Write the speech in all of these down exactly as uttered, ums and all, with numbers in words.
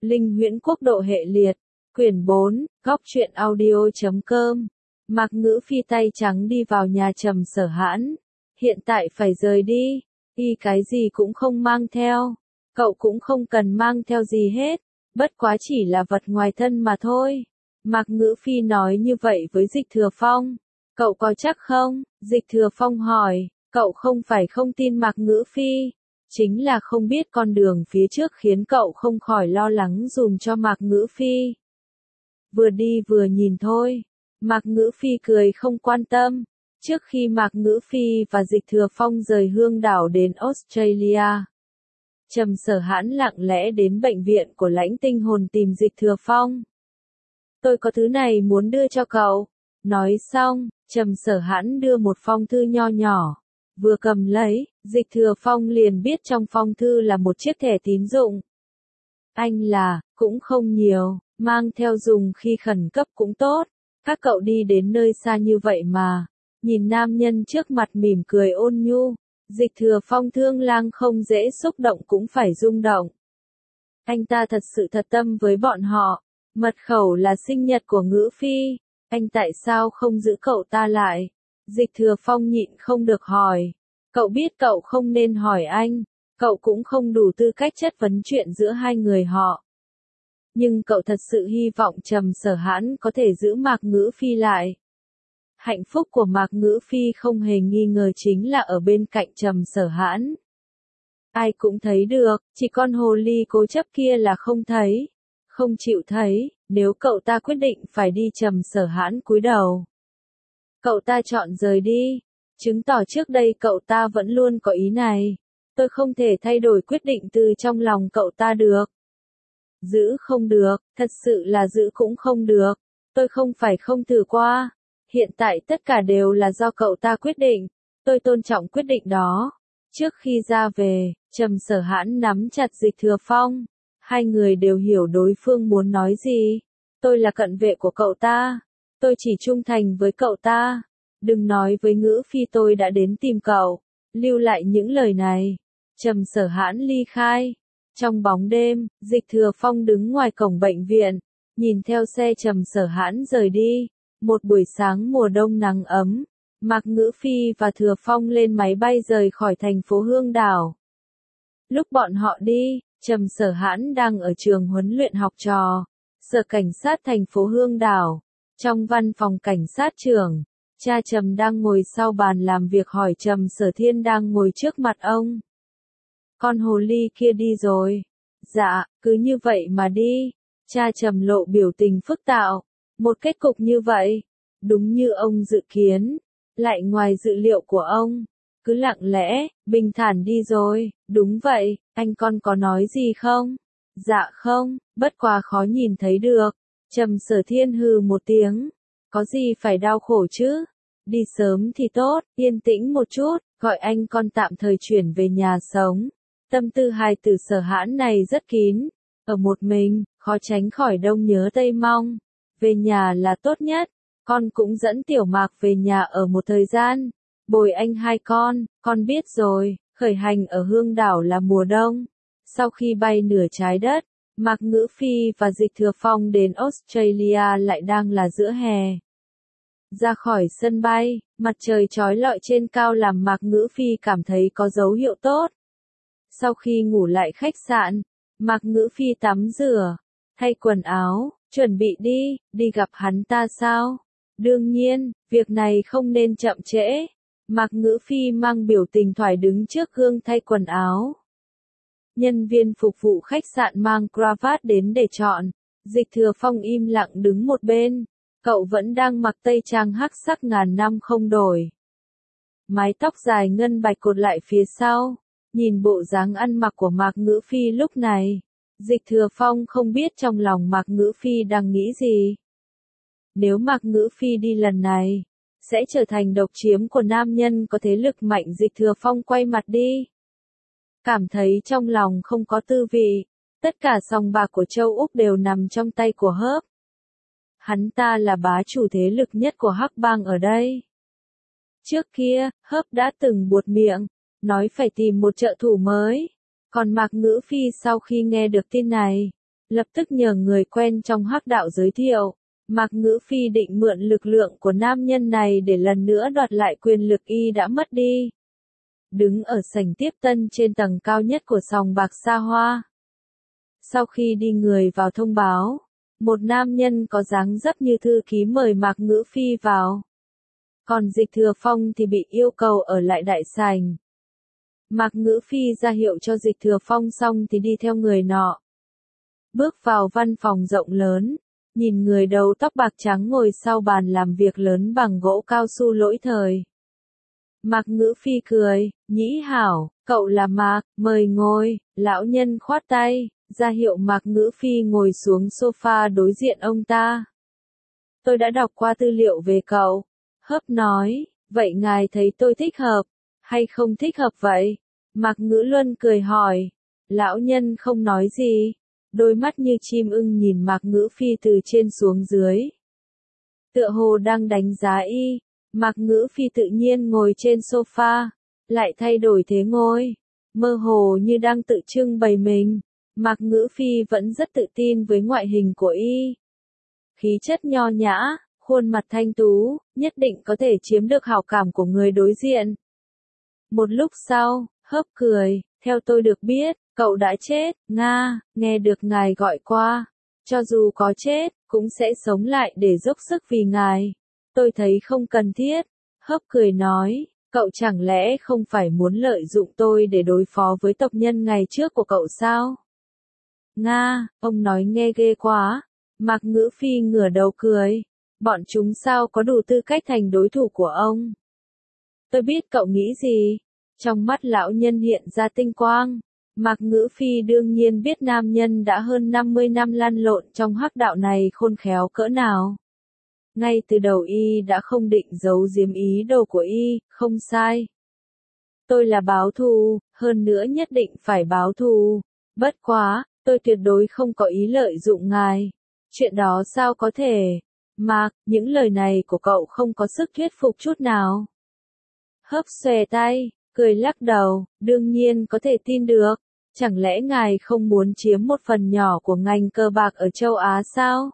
Linh Huyễn Quốc độ hệ liệt, quyển bốn, góc truyện audio chấm com. Mạc Ngữ Phi tay trắng đi vào nhà Trầm Sở Hãn. Hiện tại phải rời đi, y cái gì cũng không mang theo. Cậu cũng không cần mang theo gì hết, bất quá chỉ là vật ngoài thân mà thôi. Mạc Ngữ Phi nói như vậy với Dịch Thừa Phong. Cậu có chắc không? Dịch Thừa Phong hỏi. Cậu không phải không tin Mạc Ngữ Phi, chính là không biết con đường phía trước khiến cậu không khỏi lo lắng dùm cho Mạc Ngữ Phi. Vừa đi vừa nhìn thôi. Mạc Ngữ Phi cười không quan tâm. Trước khi Mạc Ngữ Phi và Dịch Thừa Phong rời Hương đảo đến Australia, Trầm Sở Hãn lặng lẽ đến bệnh viện của Lãnh Tinh Hồn tìm Dịch Thừa Phong. Tôi có thứ này muốn đưa cho cậu. Nói xong, Trầm Sở Hãn đưa một phong thư nho nhỏ. Vừa cầm lấy, Dịch Thừa Phong liền biết trong phong thư là một chiếc thẻ tín dụng. Anh là, cũng không nhiều, mang theo dùng khi khẩn cấp cũng tốt. Các cậu đi đến nơi xa như vậy mà. Nhìn nam nhân trước mặt mỉm cười ôn nhu. Dịch Thừa Phong thương lang không dễ xúc động cũng phải rung động. Anh ta thật sự thật tâm với bọn họ. Mật khẩu là sinh nhật của Ngữ Phi. Anh tại sao không giữ cậu ta lại? Dịch Thừa Phong nhịn không được hỏi. Cậu biết cậu không nên hỏi anh. Cậu cũng không đủ tư cách chất vấn chuyện giữa hai người họ. Nhưng cậu thật sự hy vọng Trầm Sở Hãn có thể giữ Mạc Ngữ Phi lại. Hạnh phúc của Mạc Ngữ Phi không hề nghi ngờ chính là ở bên cạnh Trầm Sở Hãn. Ai cũng thấy được, chỉ con hồ ly cố chấp kia là không thấy. Không chịu thấy, nếu cậu ta quyết định phải đi Trầm Sở Hãn cúi đầu. Cậu ta chọn rời đi, chứng tỏ trước đây cậu ta vẫn luôn có ý này. Tôi không thể thay đổi quyết định từ trong lòng cậu ta được. Giữ không được, thật sự là giữ cũng không được. Tôi không phải không thử qua. Hiện tại tất cả đều là do cậu ta quyết định. Tôi tôn trọng quyết định đó. Trước khi ra về, Trầm Sở Hãn nắm chặt Dịch Thừa Phong. Hai người đều hiểu đối phương muốn nói gì. Tôi là cận vệ của cậu ta. Tôi chỉ trung thành với cậu ta. Đừng nói với Ngữ Phi tôi đã đến tìm cậu. Lưu lại những lời này. Trầm Sở Hãn ly khai. Trong bóng đêm, Dịch Thừa Phong đứng ngoài cổng bệnh viện. Nhìn theo xe Trầm Sở Hãn rời đi. Một buổi sáng mùa đông nắng ấm. Mạc Ngữ Phi và Thừa Phong lên máy bay rời khỏi thành phố Hương đảo. Lúc bọn họ đi, Trầm Sở Hãn đang ở trường huấn luyện học trò. Sở cảnh sát thành phố Hương đảo. Trong văn phòng cảnh sát trưởng, cha Trầm đang ngồi sau bàn làm việc hỏi Trầm Sở Thiên đang ngồi trước mặt ông. Con hồ ly kia đi rồi. Dạ, cứ như vậy mà đi. Cha Trầm lộ biểu tình phức tạp. Một kết cục như vậy, đúng như ông dự kiến, lại ngoài dự liệu của ông. Cứ lặng lẽ, bình thản đi rồi. Đúng vậy, anh con có nói gì không? Dạ không, bất quá khó nhìn thấy được. Trầm Sở Thiên hừ một tiếng. Có gì phải đau khổ chứ? Đi sớm thì tốt, yên tĩnh một chút, gọi anh con tạm thời chuyển về nhà sống. Tâm tư hai từ Sở Hãn này rất kín. Ở một mình, khó tránh khỏi đông nhớ tây mong. Về nhà là tốt nhất. Con cũng dẫn Tiểu Mạc về nhà ở một thời gian. Bồi anh hai con, con biết rồi, khởi hành ở Hương đảo là mùa đông. Sau khi bay nửa trái đất, Mạc Ngữ Phi và Dịch Thừa Phong đến Australia lại đang là giữa hè. Ra khỏi sân bay, mặt trời chói lọi trên cao làm Mạc Ngữ Phi cảm thấy có dấu hiệu tốt. Sau khi ngủ lại khách sạn, Mạc Ngữ Phi tắm rửa, thay quần áo, chuẩn bị đi, đi gặp hắn ta sao? Đương nhiên, việc này không nên chậm trễ. Mạc Ngữ Phi mang biểu tình thoải đứng trước gương thay quần áo. Nhân viên phục vụ khách sạn mang cravat đến để chọn. Dịch Thừa Phong im lặng đứng một bên. Cậu vẫn đang mặc tây trang hắc sắc ngàn năm không đổi. Mái tóc dài ngân bạch cột lại phía sau. Nhìn bộ dáng ăn mặc của Mạc Ngữ Phi lúc này. Dịch Thừa Phong không biết trong lòng Mạc Ngữ Phi đang nghĩ gì. Nếu Mạc Ngữ Phi đi lần này, sẽ trở thành độc chiếm của nam nhân có thế lực mạnh. Dịch Thừa Phong quay mặt đi. Cảm thấy trong lòng không có tư vị. Tất cả sòng bạc của châu Úc đều nằm trong tay của Hớp. Hắn ta là bá chủ thế lực nhất của Hắc Bang ở đây. Trước kia, Hớp đã từng buột miệng, nói phải tìm một trợ thủ mới. Còn Mạc Ngữ Phi sau khi nghe được tin này, lập tức nhờ người quen trong hắc đạo giới thiệu. Mạc Ngữ Phi định mượn lực lượng của nam nhân này để lần nữa đoạt lại quyền lực y đã mất đi. Đứng ở sảnh tiếp tân trên tầng cao nhất của sòng bạc xa hoa. Sau khi đi người vào thông báo, một nam nhân có dáng dấp như thư ký mời Mạc Ngữ Phi vào. Còn Dịch Thừa Phong thì bị yêu cầu ở lại đại sảnh. Mạc Ngữ Phi ra hiệu cho Dịch Thừa Phong xong thì đi theo người nọ. Bước vào văn phòng rộng lớn, nhìn người đầu tóc bạc trắng ngồi sau bàn làm việc lớn bằng gỗ cao su lỗi thời. Mạc Ngữ Phi cười, Nhĩ hảo, cậu là Mạc, mời ngồi, lão nhân khoát tay, ra hiệu Mạc Ngữ Phi ngồi xuống sofa đối diện ông ta. Tôi đã đọc qua tư liệu về cậu. Hớp nói, vậy ngài thấy tôi thích hợp, hay không thích hợp vậy? Mạc Ngữ Luân cười hỏi, lão nhân không nói gì, đôi mắt như chim ưng nhìn Mạc Ngữ Phi từ trên xuống dưới. Tựa hồ đang đánh giá y, Mạc Ngữ Phi tự nhiên ngồi trên sofa, lại thay đổi thế ngồi, mơ hồ như đang tự trưng bày mình. Mạc Ngữ Phi vẫn rất tự tin với ngoại hình của y. Khí chất nho nhã, khuôn mặt thanh tú, nhất định có thể chiếm được hảo cảm của người đối diện. Một lúc sau, Hớp cười, theo tôi được biết, cậu đã chết, Nga, nghe được ngài gọi qua. Cho dù có chết, cũng sẽ sống lại để dốc sức vì ngài. Tôi thấy không cần thiết. Hớp cười nói, cậu chẳng lẽ không phải muốn lợi dụng tôi để đối phó với tộc nhân ngày trước của cậu sao? Nga, ông nói nghe ghê quá. Mạc Ngữ Phi ngửa đầu cười. Bọn chúng sao có đủ tư cách thành đối thủ của ông? Tôi biết cậu nghĩ gì. Trong mắt lão nhân hiện ra tinh quang. Mạc Ngữ Phi đương nhiên biết nam nhân đã hơn năm mươi năm lăn lộn trong hắc đạo này khôn khéo cỡ nào. Ngay từ đầu y đã không định giấu giếm ý đồ của y, không sai. Tôi là báo thù, hơn nữa nhất định phải báo thù. Bất quá, tôi tuyệt đối không có ý lợi dụng ngài. Chuyện đó sao có thể? Mạc, những lời này của cậu không có sức thuyết phục chút nào. Hớp xòe tay, cười lắc đầu, đương nhiên có thể tin được. Chẳng lẽ ngài không muốn chiếm một phần nhỏ của ngành cờ bạc ở châu Á sao?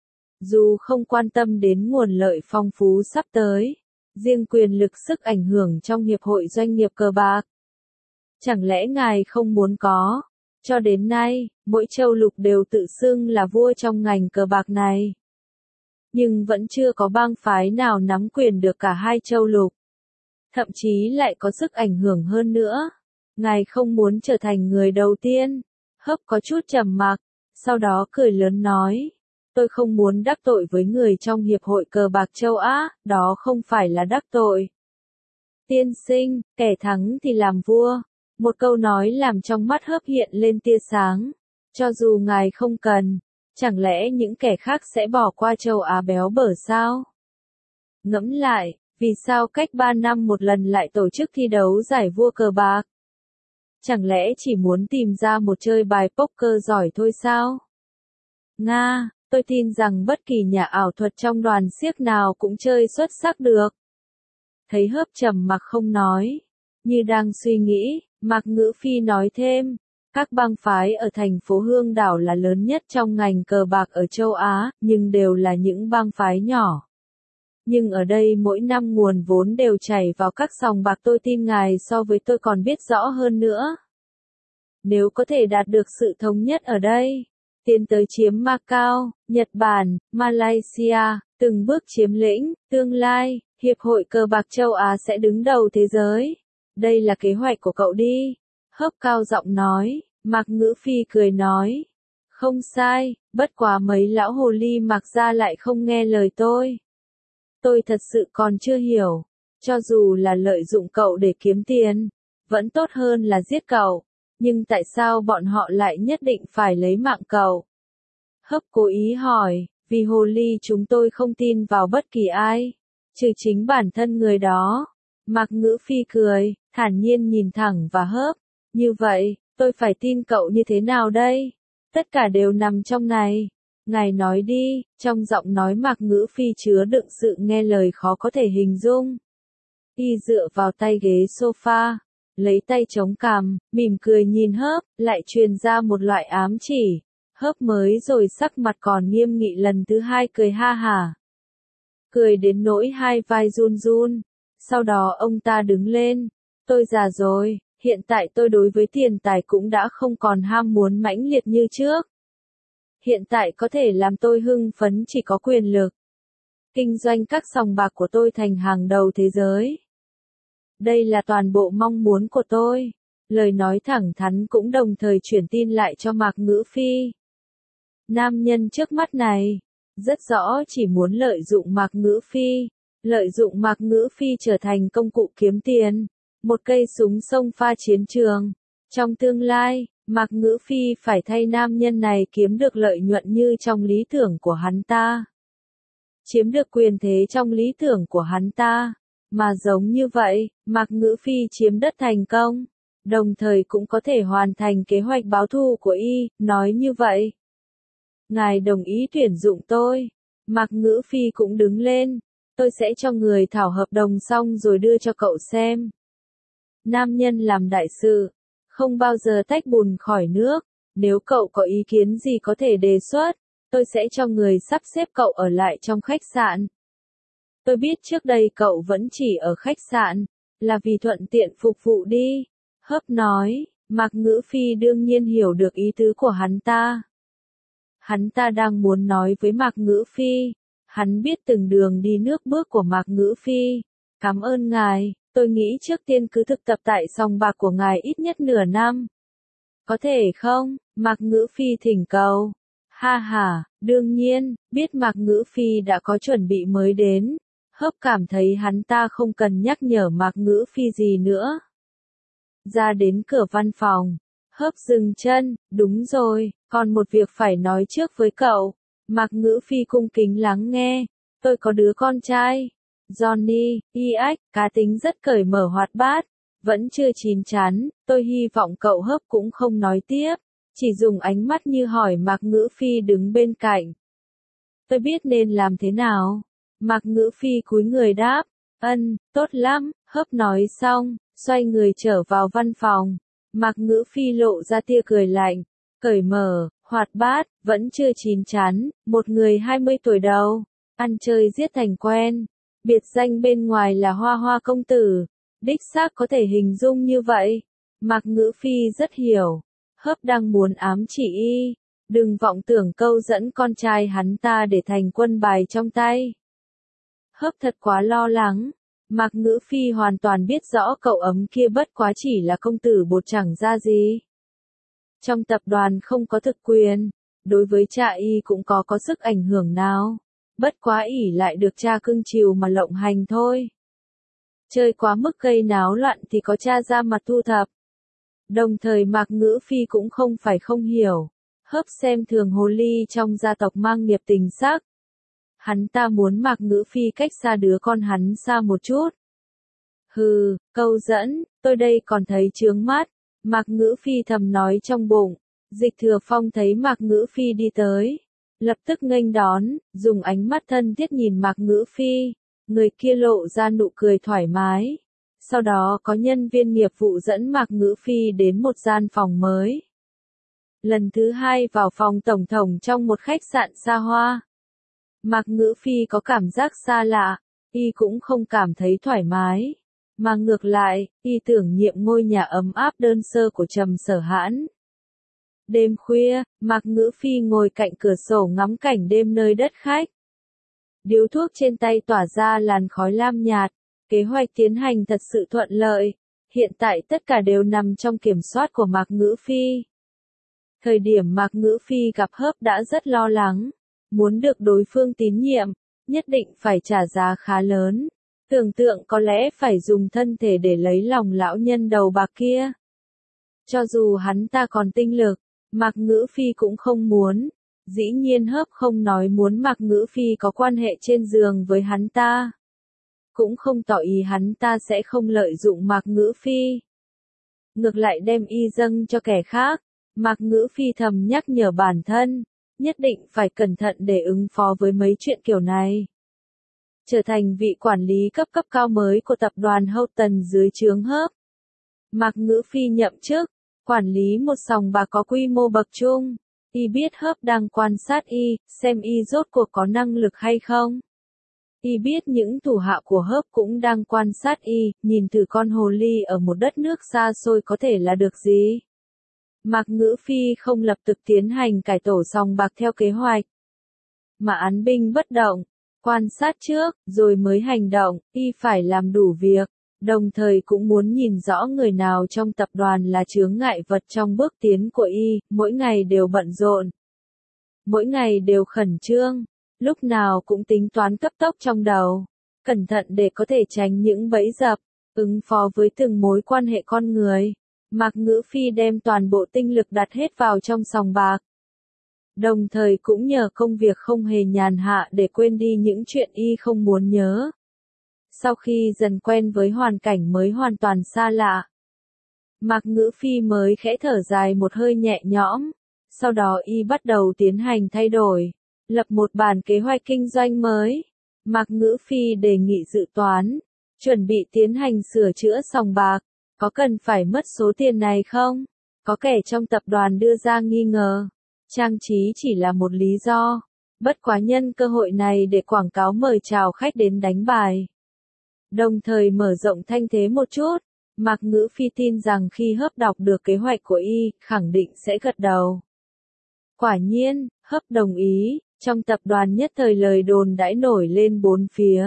Dù không quan tâm đến nguồn lợi phong phú sắp tới, riêng quyền lực sức ảnh hưởng trong hiệp hội doanh nghiệp cờ bạc. Chẳng lẽ ngài không muốn có? Cho đến nay, mỗi châu lục đều tự xưng là vua trong ngành cờ bạc này. Nhưng vẫn chưa có bang phái nào nắm quyền được cả hai châu lục. Thậm chí lại có sức ảnh hưởng hơn nữa. Ngài không muốn trở thành người đầu tiên. Hớp có chút trầm mặc, sau đó cười lớn nói. Tôi không muốn đắc tội với người trong Hiệp hội Cờ bạc châu Á, đó không phải là đắc tội. Tiên sinh, kẻ thắng thì làm vua. Một câu nói làm trong mắt Hớp hiện lên tia sáng. Cho dù ngài không cần, chẳng lẽ những kẻ khác sẽ bỏ qua châu Á béo bở sao? Ngẫm lại, vì sao cách ba năm một lần lại tổ chức thi đấu giải vua cờ bạc? Chẳng lẽ chỉ muốn tìm ra một chơi bài poker giỏi thôi sao? Nga, tôi tin rằng bất kỳ nhà ảo thuật trong đoàn xiếc nào cũng chơi xuất sắc được. Thấy Hớp trầm mặc không nói, như đang suy nghĩ, Mạc Ngữ Phi nói thêm, các bang phái ở thành phố Hương Đảo là lớn nhất trong ngành cờ bạc ở châu Á, nhưng đều là những bang phái nhỏ. Nhưng ở đây mỗi năm nguồn vốn đều chảy vào các sòng bạc, tôi tin ngài so với tôi còn biết rõ hơn nữa. Nếu có thể đạt được sự thống nhất ở đây, tiến tới chiếm Macau, Nhật Bản, Malaysia, từng bước chiếm lĩnh, tương lai, Hiệp hội Cờ bạc châu Á sẽ đứng đầu thế giới. Đây là kế hoạch của cậu đi. Hớp cao giọng nói, Mạc Ngữ Phi cười nói. Không sai, bất quá mấy lão hồ ly Mạc gia lại không nghe lời tôi. Tôi thật sự còn chưa hiểu, cho dù là lợi dụng cậu để kiếm tiền, vẫn tốt hơn là giết cậu, nhưng tại sao bọn họ lại nhất định phải lấy mạng cậu? Hớp cố ý hỏi, vì hồ ly chúng tôi không tin vào bất kỳ ai, trừ chính bản thân người đó. Mạc Ngữ Phi cười, thản nhiên nhìn thẳng vào Hớp, như vậy, tôi phải tin cậu như thế nào đây? Tất cả đều nằm trong này. Ngài nói đi, trong giọng nói Mạc Ngữ Phi chứa đựng sự nghe lời khó có thể hình dung. Y dựa vào tay ghế sofa, lấy tay chống cằm, mỉm cười nhìn Hớp, lại truyền ra một loại ám chỉ. Hớp mới rồi sắc mặt còn nghiêm nghị lần thứ hai cười ha hả. Cười đến nỗi hai vai run run. Sau đó ông ta đứng lên. Tôi già rồi, hiện tại tôi đối với tiền tài cũng đã không còn ham muốn mãnh liệt như trước. Hiện tại có thể làm tôi hưng phấn chỉ có quyền lực. Kinh doanh các sòng bạc của tôi thành hàng đầu thế giới. Đây là toàn bộ mong muốn của tôi. Lời nói thẳng thắn cũng đồng thời truyền tin lại cho Mạc Ngữ Phi. Nam nhân trước mắt này, rất rõ chỉ muốn lợi dụng Mạc Ngữ Phi, lợi dụng Mạc Ngữ Phi trở thành công cụ kiếm tiền, một cây súng xông pha chiến trường. Trong tương lai, Mạc Ngữ Phi phải thay nam nhân này kiếm được lợi nhuận như trong lý tưởng của hắn ta. Chiếm được quyền thế trong lý tưởng của hắn ta. Mà giống như vậy, Mạc Ngữ Phi chiếm đất thành công, đồng thời cũng có thể hoàn thành kế hoạch báo thù của y, nói như vậy. Ngài đồng ý tuyển dụng tôi. Mạc Ngữ Phi cũng đứng lên. Tôi sẽ cho người thảo hợp đồng xong rồi đưa cho cậu xem. Nam nhân làm đại sự, không bao giờ tách bùn khỏi nước. Nếu cậu có ý kiến gì có thể đề xuất, tôi sẽ cho người sắp xếp cậu ở lại trong khách sạn. Tôi biết trước đây cậu vẫn chỉ ở khách sạn, là vì thuận tiện phục vụ đi. Hớp nói, Mạc Ngữ Phi đương nhiên hiểu được ý tứ của hắn ta. Hắn ta đang muốn nói với Mạc Ngữ Phi. Hắn biết từng đường đi nước bước của Mạc Ngữ Phi. Cảm ơn ngài, tôi nghĩ trước tiên cứ thực tập tại sòng bạc của ngài ít nhất nửa năm. Có thể không? Mạc Ngữ Phi thỉnh cầu. Ha ha, đương nhiên, biết Mạc Ngữ Phi đã có chuẩn bị mới đến. Hớp cảm thấy hắn ta không cần nhắc nhở Mạc Ngữ Phi gì nữa. Ra đến cửa văn phòng, Hớp dừng chân, đúng rồi, còn một việc phải nói trước với cậu. Mạc Ngữ Phi cung kính lắng nghe, tôi có đứa con trai. Johnny, y ách, cá tính rất cởi mở hoạt bát, vẫn chưa chín chắn, tôi hy vọng cậu Hớp cũng không nói tiếp, chỉ dùng ánh mắt như hỏi Mạc Ngữ Phi đứng bên cạnh. Tôi biết nên làm thế nào. Mạc Ngữ Phi cúi người đáp, ân, tốt lắm, Hớp nói xong, xoay người trở vào văn phòng. Mạc Ngữ Phi lộ ra tia cười lạnh, cởi mở, hoạt bát, vẫn chưa chín chắn, một người hai mươi tuổi đầu, ăn chơi giết thành quen, biệt danh bên ngoài là Hoa Hoa công tử, đích xác có thể hình dung như vậy. Mạc Ngữ Phi rất hiểu, Hớp đang muốn ám chỉ y, đừng vọng tưởng câu dẫn con trai hắn ta để thành quân bài trong tay. Hớp thật quá lo lắng. Mạc Ngữ Phi hoàn toàn biết rõ cậu ấm kia bất quá chỉ là công tử bột chẳng ra gì. Trong tập đoàn không có thực quyền, đối với cha y cũng có có sức ảnh hưởng nào. Bất quá ỷ lại được cha cưng chiều mà lộng hành thôi. Chơi quá mức gây náo loạn thì có cha ra mặt thu thập. Đồng thời Mạc Ngữ Phi cũng không phải không hiểu. Hớp xem thường hồ ly trong gia tộc mang nghiệp tình sắc. Hắn ta muốn Mạc Ngữ Phi cách xa đứa con hắn xa một chút. Hừ, câu dẫn, tôi đây còn thấy chướng mắt. Mạc Ngữ Phi thầm nói trong bụng. Dịch Thừa Phong thấy Mạc Ngữ Phi đi tới, lập tức nghênh đón, dùng ánh mắt thân thiết nhìn Mạc Ngữ Phi. Người kia lộ ra nụ cười thoải mái. Sau đó có nhân viên nghiệp vụ dẫn Mạc Ngữ Phi đến một gian phòng mới. Lần thứ hai vào phòng tổng thống trong một khách sạn xa hoa. Mạc Ngữ Phi có cảm giác xa lạ, y cũng không cảm thấy thoải mái, mà ngược lại, y tưởng nhiệm ngôi nhà ấm áp đơn sơ của Trầm Sở Hãn. Đêm khuya, Mạc Ngữ Phi ngồi cạnh cửa sổ ngắm cảnh đêm nơi đất khách. Điếu thuốc trên tay tỏa ra làn khói lam nhạt, kế hoạch tiến hành thật sự thuận lợi, hiện tại tất cả đều nằm trong kiểm soát của Mạc Ngữ Phi. Thời điểm Mạc Ngữ Phi gặp Hớp đã rất lo lắng. Muốn được đối phương tín nhiệm, nhất định phải trả giá khá lớn. Tưởng tượng có lẽ phải dùng thân thể để lấy lòng lão nhân đầu bạc kia. Cho dù hắn ta còn tinh lực, Mạc Ngữ Phi cũng không muốn. Dĩ nhiên Hớp không nói muốn Mạc Ngữ Phi có quan hệ trên giường với hắn ta. Cũng không tỏ ý hắn ta sẽ không lợi dụng Mạc Ngữ Phi. Ngược lại đem y dâng cho kẻ khác. Mạc Ngữ Phi thầm nhắc nhở bản thân. Nhất định phải cẩn thận để ứng phó với mấy chuyện kiểu này. Trở thành vị quản lý cấp cấp cao mới của tập đoàn Houghton dưới trướng Hớp. Mạc Ngữ Phi nhậm chức, quản lý một sòng bạc có quy mô bậc trung. Y biết hớp đang quan sát Y, xem Y rốt cuộc có năng lực hay không. Y biết những thủ hạ của hớp cũng đang quan sát Y, nhìn thử con hồ ly ở một đất nước xa xôi có thể là được gì. Mạc Ngữ Phi không lập tức tiến hành cải tổ sòng bạc theo kế hoạch, mà án binh bất động, quan sát trước, rồi mới hành động. Y phải làm đủ việc, đồng thời cũng muốn nhìn rõ người nào trong tập đoàn là chướng ngại vật trong bước tiến của Y, mỗi ngày đều bận rộn, mỗi ngày đều khẩn trương, lúc nào cũng tính toán cấp tốc trong đầu, cẩn thận để có thể tránh những bẫy dập, ứng phó với từng mối quan hệ con người. Mạc Ngữ Phi đem toàn bộ tinh lực đặt hết vào trong sòng bạc. Đồng thời cũng nhờ công việc không hề nhàn hạ để quên đi những chuyện Y không muốn nhớ. Sau khi dần quen với hoàn cảnh mới hoàn toàn xa lạ, Mạc Ngữ Phi mới khẽ thở dài một hơi nhẹ nhõm. Sau đó Y bắt đầu tiến hành thay đổi, lập một bản kế hoạch kinh doanh mới. Mạc Ngữ Phi đề nghị dự toán, chuẩn bị tiến hành sửa chữa sòng bạc. Có cần phải mất số tiền này không? Có kẻ trong tập đoàn đưa ra nghi ngờ. Trang trí chỉ là một lý do. Bất quá nhân cơ hội này để quảng cáo mời chào khách đến đánh bài. Đồng thời mở rộng thanh thế một chút. Mạc Ngữ Phi tin rằng khi hớp đọc được kế hoạch của Y, khẳng định sẽ gật đầu. Quả nhiên, hớp đồng ý. Trong tập đoàn nhất thời lời đồn đãi nổi lên bốn phía.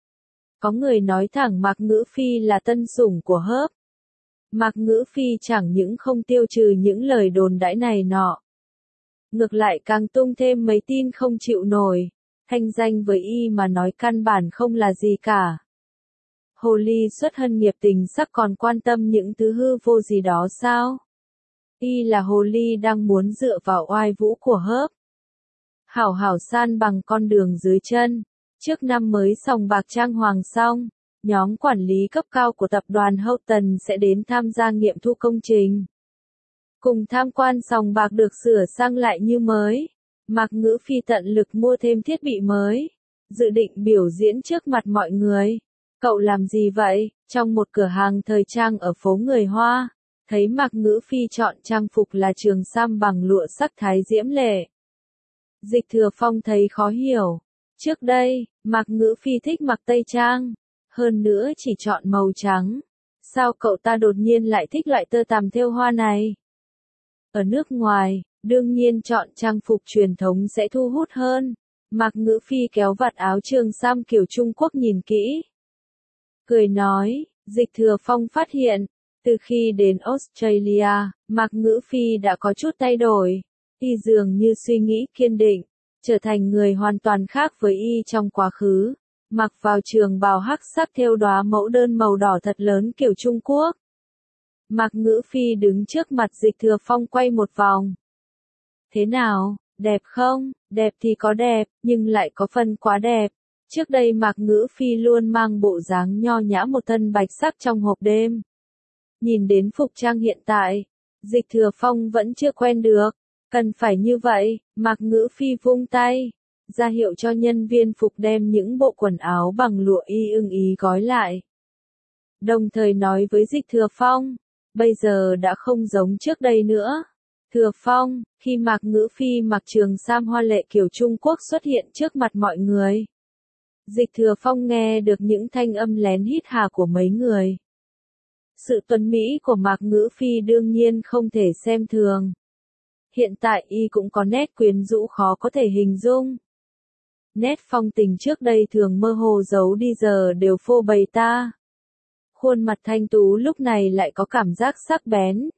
Có người nói thẳng Mạc Ngữ Phi là tân sủng của hớp. Mạc Ngữ Phi chẳng những không tiêu trừ những lời đồn đãi này nọ, ngược lại càng tung thêm mấy tin không chịu nổi. Thanh danh với Y mà nói căn bản không là gì cả. Hồ ly xuất thân nghiệp tình sắc còn quan tâm những thứ hư vô gì đó sao? Y là hồ ly đang muốn dựa vào oai vũ của hớp, hảo hảo san bằng con đường dưới chân. Trước năm mới sòng bạc trang hoàng xong, nhóm quản lý cấp cao của tập đoàn Houghton sẽ đến tham gia nghiệm thu công trình, cùng tham quan sòng bạc được sửa sang lại như mới. Mạc Ngữ Phi tận lực mua thêm thiết bị mới, dự định biểu diễn trước mặt mọi người. Cậu làm gì vậy? Trong một cửa hàng thời trang ở phố người Hoa, thấy Mạc Ngữ Phi chọn trang phục là trường sam bằng lụa sắc thái diễm lệ. Dịch Thừa Phong thấy khó hiểu. Trước đây, Mạc Ngữ Phi thích mặc tây trang, hơn nữa chỉ chọn màu trắng. Sao cậu ta đột nhiên lại thích loại tơ tằm thêu hoa này? Ở nước ngoài, đương nhiên chọn trang phục truyền thống sẽ thu hút hơn. Mạc Ngữ Phi kéo vạt áo trường sam kiểu Trung Quốc nhìn kỹ, cười nói. Dịch Thừa Phong phát hiện, từ khi đến Australia, Mạc Ngữ Phi đã có chút thay đổi. Y dường như suy nghĩ kiên định, trở thành người hoàn toàn khác với Y trong quá khứ. Mặc vào trường bào hắc sắc thêu đóa mẫu đơn màu đỏ thật lớn kiểu Trung Quốc. Mạc Ngữ Phi đứng trước mặt Dịch Thừa Phong quay một vòng. Thế nào, đẹp không? Đẹp thì có đẹp, nhưng lại có phần quá đẹp. Trước đây Mạc Ngữ Phi luôn mang bộ dáng nho nhã một thân bạch sắc trong hộp đêm. Nhìn đến phục trang hiện tại, Dịch Thừa Phong vẫn chưa quen được. Cần phải như vậy. Mạc Ngữ Phi vung tay, ra hiệu cho nhân viên phục đem những bộ quần áo bằng lụa Y ưng ý gói lại. Đồng thời nói với Dịch Thừa Phong, bây giờ đã không giống trước đây nữa. Thừa Phong, khi Mạc Ngữ Phi mặc trường sam hoa lệ kiểu Trung Quốc xuất hiện trước mặt mọi người, Dịch Thừa Phong nghe được những thanh âm lén hít hà của mấy người. Sự tuấn mỹ của Mạc Ngữ Phi đương nhiên không thể xem thường. Hiện tại Y cũng có nét quyến rũ khó có thể hình dung. Nét phong tình trước đây thường mơ hồ giấu đi giờ đều phô bày ta. Khuôn mặt thanh tú lúc này lại có cảm giác sắc bén,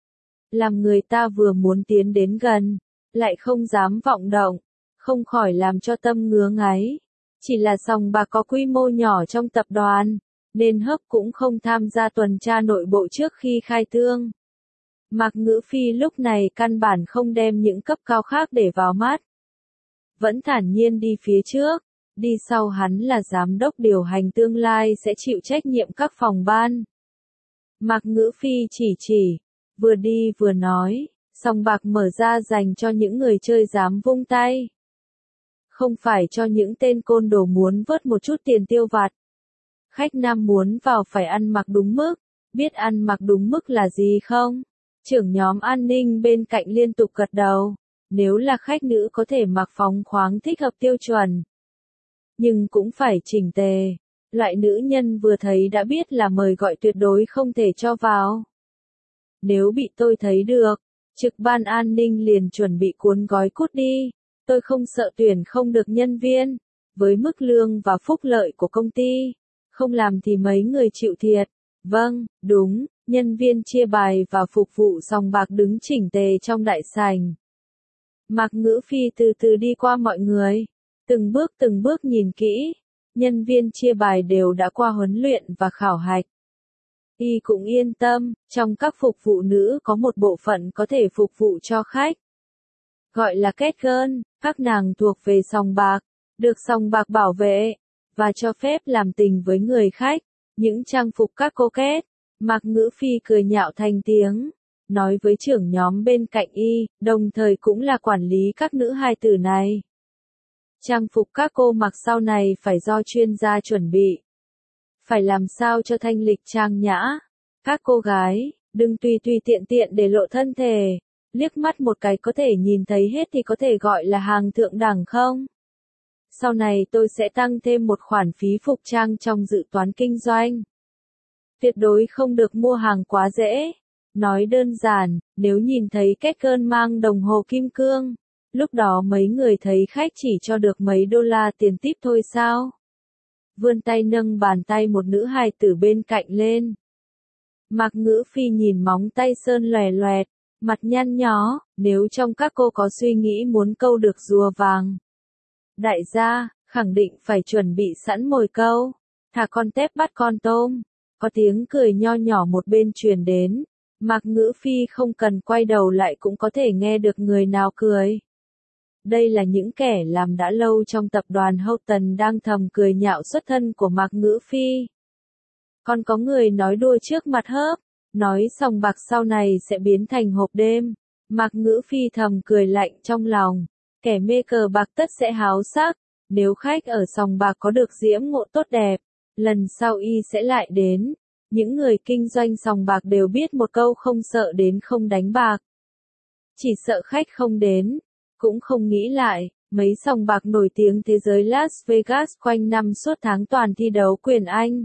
làm người ta vừa muốn tiến đến gần, lại không dám vọng động, không khỏi làm cho tâm ngứa ngáy. Chỉ là sòng bạc có quy mô nhỏ trong tập đoàn, nên hớp cũng không tham gia tuần tra nội bộ trước khi khai trương. Mạc Ngữ Phi lúc này căn bản không đem những cấp cao khác để vào mắt. Vẫn thản nhiên đi phía trước, đi sau hắn là giám đốc điều hành tương lai sẽ chịu trách nhiệm các phòng ban. Mạc Ngữ Phi chỉ chỉ, vừa đi vừa nói, sòng bạc mở ra dành cho những người chơi dám vung tay. Không phải cho những tên côn đồ muốn vớt một chút tiền tiêu vặt. Khách nam muốn vào phải ăn mặc đúng mức, biết ăn mặc đúng mức là gì không? Trưởng nhóm an ninh bên cạnh liên tục gật đầu. Nếu là khách nữ có thể mặc phóng khoáng thích hợp tiêu chuẩn. Nhưng cũng phải chỉnh tề. Loại nữ nhân vừa thấy đã biết là mời gọi tuyệt đối không thể cho vào. Nếu bị tôi thấy được, trực ban an ninh liền chuẩn bị cuốn gói cút đi. Tôi không sợ tuyển không được nhân viên. Với mức lương và phúc lợi của công ty, không làm thì mấy người chịu thiệt. Vâng, đúng, nhân viên chia bài và phục vụ sòng bạc đứng chỉnh tề trong đại sảnh. Mạc Ngữ Phi từ từ đi qua mọi người, từng bước từng bước nhìn kỹ, nhân viên chia bài đều đã qua huấn luyện và khảo hạch. Y cũng yên tâm, trong các phục vụ nữ có một bộ phận có thể phục vụ cho khách. Gọi là kết girl, các nàng thuộc về sòng bạc, được sòng bạc bảo vệ, và cho phép làm tình với người khách, những trang phục các cô kết. Mạc Ngữ Phi cười nhạo thành tiếng, nói với trưởng nhóm bên cạnh y, đồng thời cũng là quản lý các nữ hài tử này. Trang phục các cô mặc sau này phải do chuyên gia chuẩn bị. Phải làm sao cho thanh lịch trang nhã. Các cô gái, đừng tùy tùy tiện tiện để lộ thân thể. Liếc mắt một cái có thể nhìn thấy hết thì có thể gọi là hàng thượng đẳng không? Sau này tôi sẽ tăng thêm một khoản phí phục trang trong dự toán kinh doanh. Tuyệt đối không được mua hàng quá dễ. Nói đơn giản, nếu nhìn thấy kết cơn mang đồng hồ kim cương, lúc đó mấy người thấy khách chỉ cho được mấy đô la tiền tip thôi sao? Vươn tay nâng bàn tay một nữ hài tử bên cạnh lên. Mạc Ngữ Phi nhìn móng tay sơn lòe loẹt, mặt nhăn nhó, nếu trong các cô có suy nghĩ muốn câu được rùa vàng. Đại gia, khẳng định phải chuẩn bị sẵn mồi câu, thả con tép bắt con tôm. Có tiếng cười nho nhỏ một bên truyền đến, Mạc Ngữ Phi không cần quay đầu lại cũng có thể nghe được người nào cười. Đây là những kẻ làm đã lâu trong tập đoàn Houghton đang thầm cười nhạo xuất thân của Mạc Ngữ Phi. Còn có người nói đùa trước mặt hớp, nói sòng bạc sau này sẽ biến thành hộp đêm. Mạc Ngữ Phi thầm cười lạnh trong lòng, kẻ mê cờ bạc tất sẽ háo sắc, nếu khách ở sòng bạc có được diễm ngộ tốt đẹp, lần sau y sẽ lại đến. Những người kinh doanh sòng bạc đều biết một câu không sợ đến không đánh bạc. Chỉ sợ khách không đến, cũng không nghĩ lại, mấy sòng bạc nổi tiếng thế giới Las Vegas quanh năm suốt tháng toàn thi đấu quyền Anh.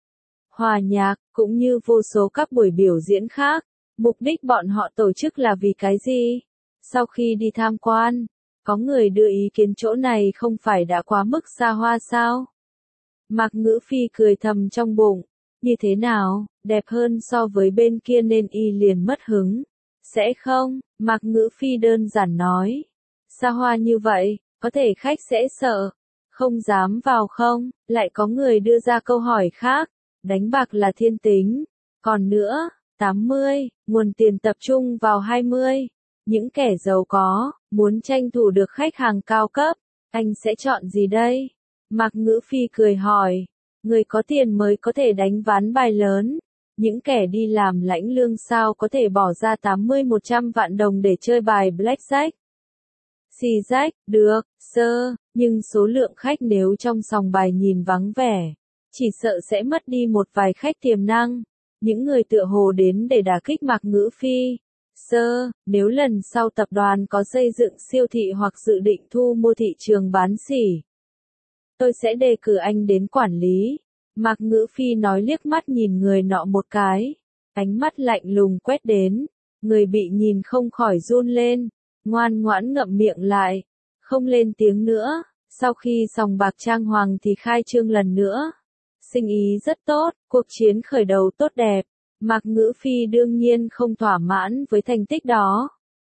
Hòa nhạc, cũng như vô số các buổi biểu diễn khác, mục đích bọn họ tổ chức là vì cái gì? Sau khi đi tham quan, có người đưa ý kiến chỗ này không phải đã quá mức xa hoa sao? Mạc Ngữ Phi cười thầm trong bụng, như thế nào, đẹp hơn so với bên kia nên y liền mất hứng. Sẽ không, Mạc Ngữ Phi đơn giản nói. Xa hoa như vậy, có thể khách sẽ sợ, không dám vào không? Lại có người đưa ra câu hỏi khác, đánh bạc là thiên tính. Còn nữa, tám mươi, nguồn tiền tập trung vào hai mươi. Những kẻ giàu có, muốn tranh thủ được khách hàng cao cấp, anh sẽ chọn gì đây? Mạc Ngữ Phi cười hỏi, người có tiền mới có thể đánh ván bài lớn. Những kẻ đi làm lãnh lương sao có thể bỏ ra tám mươi một trăm vạn đồng để chơi bài blackjack? Xì rách, được, sơ, nhưng số lượng khách nếu trong sòng bài nhìn vắng vẻ, chỉ sợ sẽ mất đi một vài khách tiềm năng. Những người tựa hồ đến để đả kích Mạc Ngữ Phi. Sơ, nếu lần sau tập đoàn có xây dựng siêu thị hoặc dự định thu mua thị trường bán sỉ, tôi sẽ đề cử anh đến quản lý. Mạc Ngữ Phi nói liếc mắt nhìn người nọ một cái. Ánh mắt lạnh lùng quét đến. Người bị nhìn không khỏi run lên. Ngoan ngoãn ngậm miệng lại. Không lên tiếng nữa. Sau khi sòng bạc trang hoàng thì khai trương lần nữa. Sinh ý rất tốt, cuộc chiến khởi đầu tốt đẹp. Mạc Ngữ Phi đương nhiên không thỏa mãn với thành tích đó.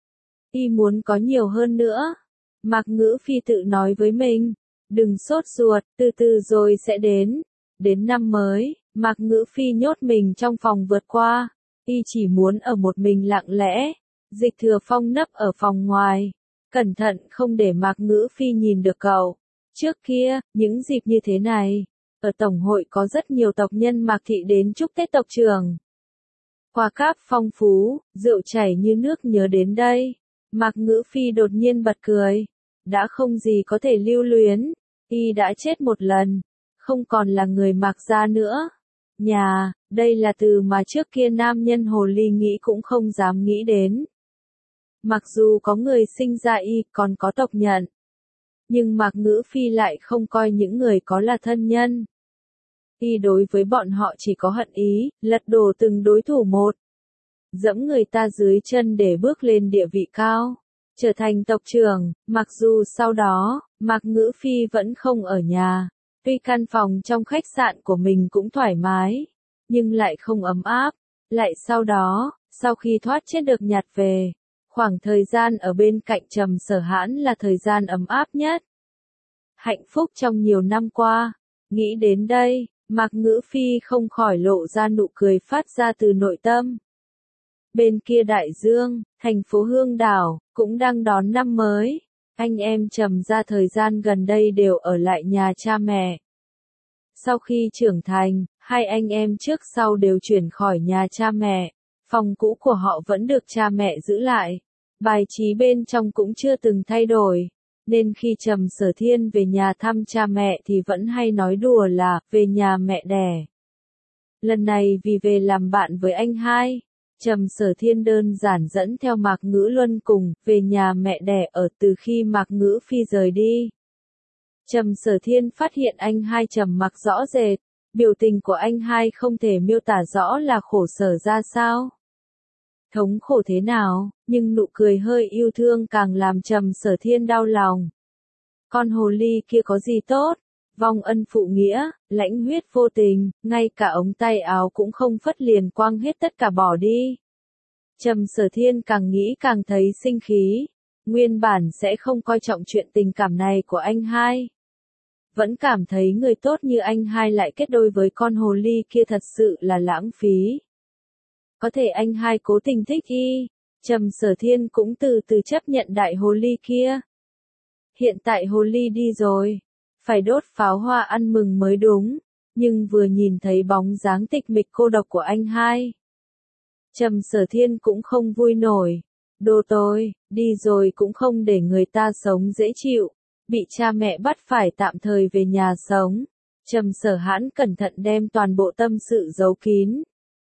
Y muốn có nhiều hơn nữa. Mạc Ngữ Phi tự nói với mình. Đừng sốt ruột, từ từ rồi sẽ đến. Đến năm mới, Mạc Ngữ Phi nhốt mình trong phòng vượt qua. Y chỉ muốn ở một mình lặng lẽ. Dịch Thừa Phong nấp ở phòng ngoài. Cẩn thận không để Mạc Ngữ Phi nhìn được cậu. Trước kia, những dịp như thế này, ở Tổng hội có rất nhiều tộc nhân Mạc Thị đến chúc Tết tộc trưởng. Quà cáp phong phú, rượu chảy như nước nhớ đến đây. Mạc Ngữ Phi đột nhiên bật cười. Đã không gì có thể lưu luyến. Y đã chết một lần. Không còn là người Mạc gia nữa. Nhà, đây là từ mà trước kia nam nhân hồ ly nghĩ cũng không dám nghĩ đến. Mặc dù có người sinh ra y còn có tộc nhận, nhưng Mạc Ngữ Phi lại không coi những người có là thân nhân. Y đối với bọn họ chỉ có hận ý, lật đổ từng đối thủ một, dẫm người ta dưới chân để bước lên địa vị cao, trở thành tộc trưởng. Mặc dù sau đó, Mạc Ngữ Phi vẫn không ở nhà, tuy căn phòng trong khách sạn của mình cũng thoải mái, nhưng lại không ấm áp. Lại sau đó, sau khi thoát chết được nhặt về, khoảng thời gian ở bên cạnh Trầm Sở Hãn là thời gian ấm áp nhất, hạnh phúc trong nhiều năm qua. Nghĩ đến đây, Mạc Ngữ Phi không khỏi lộ ra nụ cười phát ra từ nội tâm. Bên kia đại dương, thành phố Hương Đảo, cũng đang đón năm mới. Anh em Trầm gia thời gian gần đây đều ở lại nhà cha mẹ. Sau khi trưởng thành, hai anh em trước sau đều chuyển khỏi nhà cha mẹ. Phòng cũ của họ vẫn được cha mẹ giữ lại. Bài trí bên trong cũng chưa từng thay đổi. Nên khi Trầm Sở Thiên về nhà thăm cha mẹ thì vẫn hay nói đùa là về nhà mẹ đẻ. Lần này vì về làm bạn với anh hai, Trầm Sở Thiên đơn giản dẫn theo Mạc Ngữ Luân cùng về nhà mẹ đẻ ở từ khi Mạc Ngữ Phi rời đi. Trầm Sở Thiên phát hiện anh hai trầm mặc rõ rệt, biểu tình của anh hai không thể miêu tả rõ là khổ sở ra sao, thống khổ thế nào, nhưng nụ cười hơi yêu thương càng làm Trầm Sở Thiên đau lòng. Con hồ ly kia có gì tốt, vong ân phụ nghĩa, lãnh huyết vô tình, ngay cả ống tay áo cũng không phất liền quăng hết tất cả bỏ đi. Trầm Sở Thiên càng nghĩ càng thấy sinh khí, nguyên bản sẽ không coi trọng chuyện tình cảm này của anh hai. Vẫn cảm thấy người tốt như anh hai lại kết đôi với con hồ ly kia thật sự là lãng phí. Có thể anh hai cố tình thích y, Trầm Sở Thiên cũng từ từ chấp nhận đại hồ ly kia. Hiện tại hồ ly đi rồi, phải đốt pháo hoa ăn mừng mới đúng, nhưng vừa nhìn thấy bóng dáng tịch mịch cô độc của anh hai, Trầm Sở Thiên cũng không vui nổi. Đồ tôi, đi rồi cũng không để người ta sống dễ chịu, bị cha mẹ bắt phải tạm thời về nhà sống. Trầm Sở Hãn cẩn thận đem toàn bộ tâm sự giấu kín,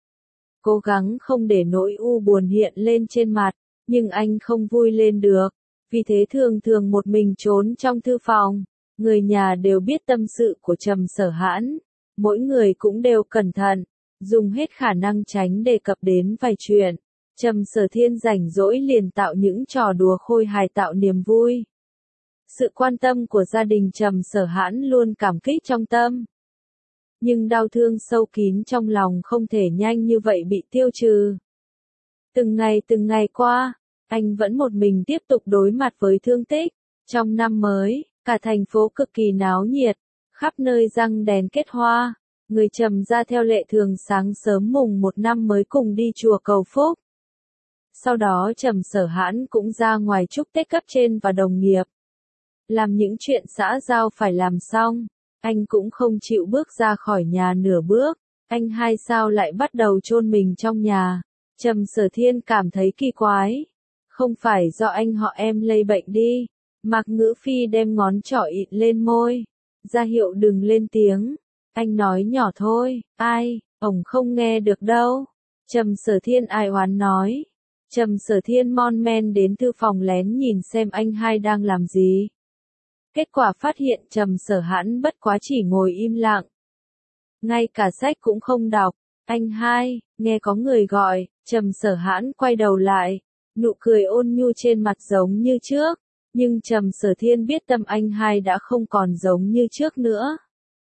cố gắng không để nỗi u buồn hiện lên trên mặt, nhưng anh không vui lên được, vì thế thường thường một mình trốn trong thư phòng. Người nhà đều biết tâm sự của Trầm Sở Hãn, mỗi người cũng đều cẩn thận, dùng hết khả năng tránh đề cập đến vài chuyện. Trầm Sở Thiên rảnh rỗi liền tạo những trò đùa khôi hài tạo niềm vui. Sự quan tâm của gia đình Trầm Sở Hãn luôn cảm kích trong tâm. Nhưng đau thương sâu kín trong lòng không thể nhanh như vậy bị tiêu trừ. Từng ngày từng ngày qua, anh vẫn một mình tiếp tục đối mặt với thương tích. Trong năm mới, cả thành phố cực kỳ náo nhiệt, khắp nơi răng đèn kết hoa. Người Trầm gia theo lệ thường sáng sớm mùng một năm mới cùng đi chùa cầu phúc. Sau đó Trầm Sở Hãn cũng ra ngoài chúc Tết cấp trên và đồng nghiệp. Làm những chuyện xã giao phải làm xong, anh cũng không chịu bước ra khỏi nhà nửa bước. Anh hai sao lại bắt đầu chôn mình trong nhà. Trầm Sở Thiên cảm thấy kỳ quái. Không phải do anh họ em lây bệnh đi. Mạc Ngữ Phi đem ngón trỏ ịn lên môi, ra hiệu đừng lên tiếng. Anh nói nhỏ thôi, ai, ổng không nghe được đâu. Trầm Sở Thiên ai oán nói. Trầm Sở Thiên mon men đến thư phòng lén nhìn xem anh hai đang làm gì. Kết quả phát hiện Trầm Sở Hãn bất quá chỉ ngồi im lặng, ngay cả sách cũng không đọc. Anh hai, nghe có người gọi. Trầm Sở Hãn quay đầu lại, nụ cười ôn nhu trên mặt giống như trước, nhưng Trầm Sở Thiên biết tâm anh hai đã không còn giống như trước nữa.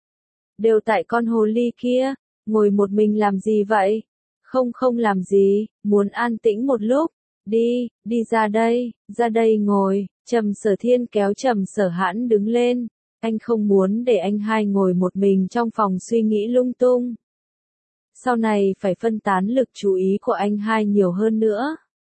Đều tại con hồ ly kia, ngồi một mình làm gì vậy? Không không làm gì, muốn an tĩnh một lúc. Đi, đi ra đây, ra đây ngồi. Trầm Sở Thiên kéo Trầm Sở Hãn đứng lên. Anh không muốn để anh hai ngồi một mình trong phòng suy nghĩ lung tung. Sau này phải phân tán lực chú ý của anh hai nhiều hơn nữa.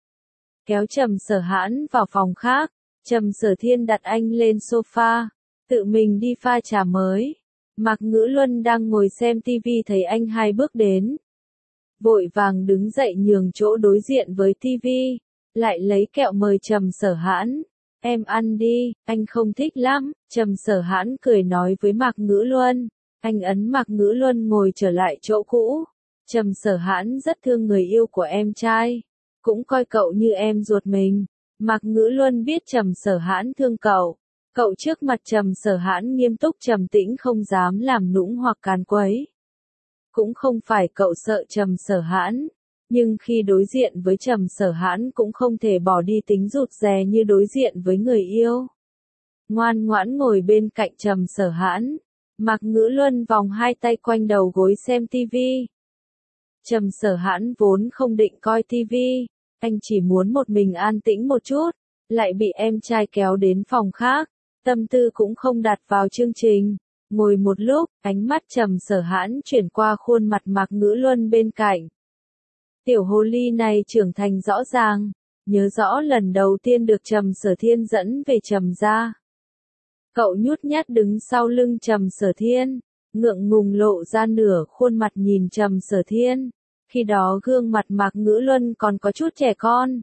Kéo Trầm Sở Hãn vào phòng khác, Trầm Sở Thiên đặt anh lên sofa, tự mình đi pha trà mới. Mạc Ngữ Luân đang ngồi xem tivi thấy anh hai bước đến, vội vàng đứng dậy nhường chỗ đối diện với tivi, lại lấy kẹo mời Trầm Sở Hãn. Em ăn đi, anh không thích lắm. Trầm Sở Hãn cười nói với Mạc Ngữ Luân. Anh ấn Mạc Ngữ Luân ngồi trở lại chỗ cũ. Trầm Sở Hãn rất thương người yêu của em trai, cũng coi cậu như em ruột mình. Mạc Ngữ Luân biết Trầm Sở Hãn thương cậu. Cậu trước mặt Trầm Sở Hãn nghiêm túc trầm tĩnh không dám làm nũng hoặc càn quấy. Cũng không phải cậu sợ Trầm Sở Hãn, nhưng khi đối diện với Trầm Sở Hãn cũng không thể bỏ đi tính rụt rè như đối diện với người yêu. Ngoan ngoãn ngồi bên cạnh Trầm Sở Hãn, Mạc Ngữ Luân vòng hai tay quanh đầu gối xem tivi. Trầm Sở Hãn vốn không định coi tivi, anh chỉ muốn một mình an tĩnh một chút, lại bị em trai kéo đến phòng khác, tâm tư cũng không đặt vào chương trình. Ngồi một lúc, ánh mắt Trầm Sở Hãn chuyển qua khuôn mặt Mạc Ngữ Luân bên cạnh. Tiểu hồ ly này trưởng thành rõ ràng, nhớ rõ lần đầu tiên được Trầm Sở Thiên dẫn về Trầm gia. Cậu nhút nhát đứng sau lưng Trầm Sở Thiên, ngượng ngùng lộ ra nửa khuôn mặt nhìn Trầm Sở Thiên. Khi đó gương mặt Mạc Ngữ Luân còn có chút trẻ con.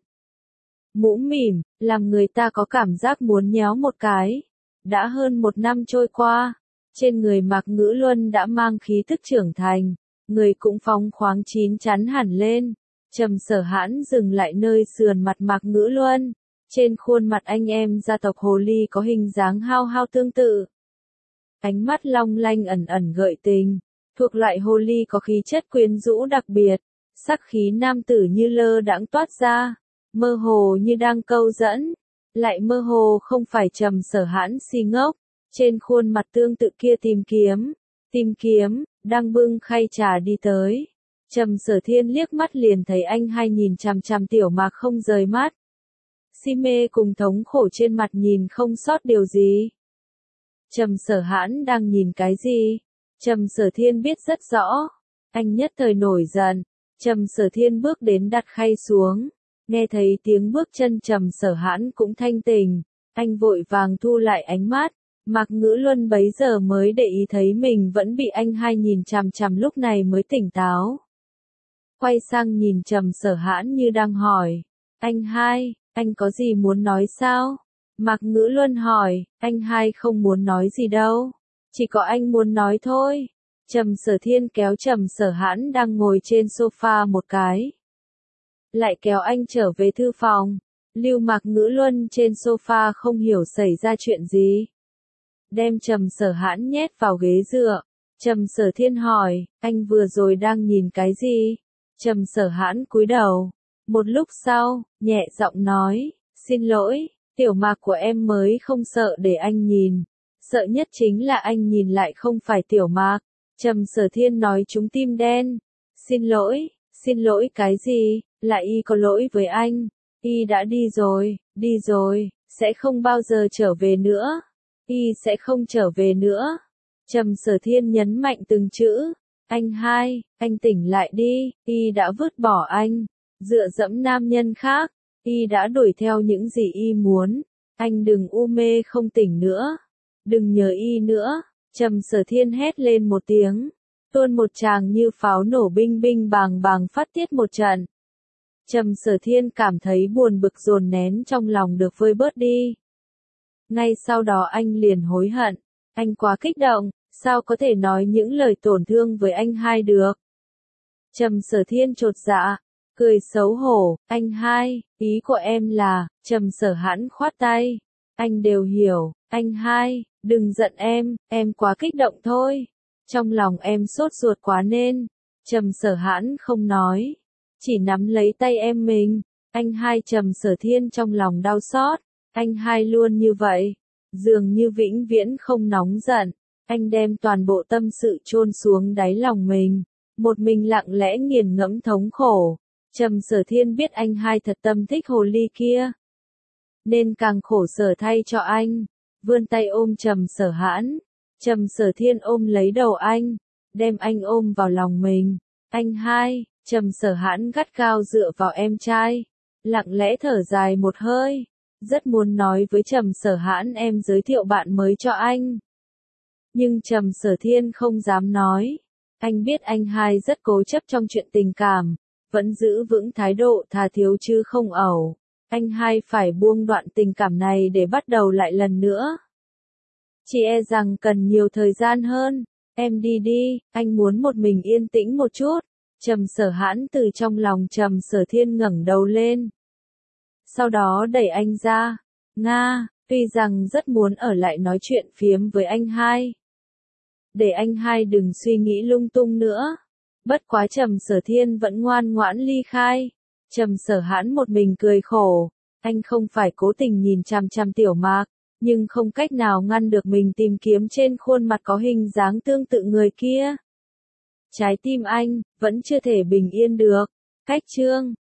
Mũm mỉm, làm người ta có cảm giác muốn nhéo một cái. Đã hơn một năm trôi qua, trên người Mạc Ngữ Luân đã mang khí tức trưởng thành, người cũng phóng khoáng chín chắn hẳn lên. Trầm Sở Hãn dừng lại nơi sườn mặt Mạc Ngữ Luân. Trên khuôn mặt anh em gia tộc hồ ly có hình dáng hao hao tương tự. Ánh mắt long lanh ẩn ẩn gợi tình, thuộc loại hồ ly có khí chất quyến rũ đặc biệt, sắc khí nam tử như lơ đãng toát ra, mơ hồ như đang câu dẫn, lại mơ hồ không phải Trầm Sở Hãn si ngốc, trên khuôn mặt tương tự kia tìm kiếm, tìm kiếm, đang bưng khay trà đi tới. Trầm Sở Thiên liếc mắt liền thấy anh hai nhìn chằm chằm Tiểu Mạc không rời mắt. Si mê cùng thống khổ trên mặt nhìn không sót điều gì. Trầm Sở Hãn đang nhìn cái gì? Trầm Sở Thiên biết rất rõ. Anh nhất thời nổi giận. Trầm Sở Thiên bước đến đặt khay xuống. Nghe thấy tiếng bước chân Trầm Sở Hãn cũng thanh tỉnh. Anh vội vàng thu lại ánh mắt. Mạc Ngữ Luân bấy giờ mới để ý thấy mình vẫn bị anh hai nhìn chằm chằm, lúc này mới tỉnh táo. Quay sang nhìn Trầm Sở Hãn như đang hỏi. Anh hai, anh có gì muốn nói sao? Mạc Ngữ Luân hỏi. Anh hai không muốn nói gì đâu. Chỉ có anh muốn nói thôi. Trầm Sở Thiên kéo Trầm Sở Hãn đang ngồi trên sofa một cái. Lại kéo anh trở về thư phòng. Lưu Mạc Ngữ Luân trên sofa không hiểu xảy ra chuyện gì. Đem Trầm Sở Hãn nhét vào ghế dựa. Trầm Sở Thiên hỏi, anh vừa rồi đang nhìn cái gì? Trầm Sở Hãn cúi đầu. Một lúc sau, nhẹ giọng nói, xin lỗi, Tiểu Mạc của em mới không sợ để anh nhìn. Sợ nhất chính là anh nhìn lại không phải Tiểu Mạc. Trầm Sở Thiên nói trúng tim đen. Xin lỗi, xin lỗi cái gì, là y có lỗi với anh. Y đã đi rồi, đi rồi, sẽ không bao giờ trở về nữa. Y sẽ không trở về nữa. Trầm Sở Thiên nhấn mạnh từng chữ. Anh hai, anh tỉnh lại đi, y đã vứt bỏ anh. Dựa dẫm nam nhân khác, y đã đuổi theo những gì y muốn. Anh đừng u mê không tỉnh nữa. Đừng nhớ y nữa. Trầm Sở Thiên hét lên một tiếng. Tuôn một tràng như pháo nổ binh binh bàng bàng phát tiết một trận. Trầm Sở Thiên cảm thấy buồn bực dồn nén trong lòng được vơi bớt đi. Ngay sau đó anh liền hối hận. Anh quá kích động, sao có thể nói những lời tổn thương với anh hai được. Trầm Sở Thiên chột dạ, cười xấu hổ. Anh hai, ý của em là, Trầm Sở Hãn khoát tay. Anh đều hiểu, anh hai, đừng giận em, em quá kích động thôi. Trong lòng em sốt ruột quá nên. Trầm Sở Hãn không nói, chỉ nắm lấy tay em mình. Anh hai, Trầm Sở Thiên trong lòng đau xót. Anh hai luôn như vậy, dường như vĩnh viễn không nóng giận. Anh đem toàn bộ tâm sự chôn xuống đáy lòng mình, một mình lặng lẽ nghiền ngẫm thống khổ. Trầm Sở Thiên biết anh hai thật tâm thích hồ ly kia, nên càng khổ sở thay cho anh. Vươn tay ôm Trầm Sở Hãn. Trầm Sở Thiên ôm lấy đầu anh, đem anh ôm vào lòng mình. Anh hai, Trầm Sở Hãn gắt gao dựa vào em trai, lặng lẽ thở dài một hơi. Rất muốn nói với Trầm Sở Hãn em giới thiệu bạn mới cho anh. Nhưng Trầm Sở Thiên không dám nói. Anh biết anh hai rất cố chấp trong chuyện tình cảm, vẫn giữ vững thái độ tha thiếu chứ không ẩu. Anh hai phải buông đoạn tình cảm này để bắt đầu lại lần nữa. Chỉ e rằng cần nhiều thời gian hơn. Em đi đi, anh muốn một mình yên tĩnh một chút. Trầm Sở Hãn từ trong lòng Trầm Sở Thiên ngẩng đầu lên. sau đó đẩy anh ra. Nga, tuy rằng rất muốn ở lại nói chuyện phiếm với anh hai. Để anh hai đừng suy nghĩ lung tung nữa. Bất quá Trầm Sở Thiên vẫn ngoan ngoãn ly khai. Trầm Sở Hãn một mình cười khổ. Anh không phải cố tình nhìn chằm chằm Tiểu Mạc, nhưng không cách nào ngăn được mình tìm kiếm trên khuôn mặt có hình dáng tương tự người kia. Trái tim anh, vẫn chưa thể bình yên được. Cách chương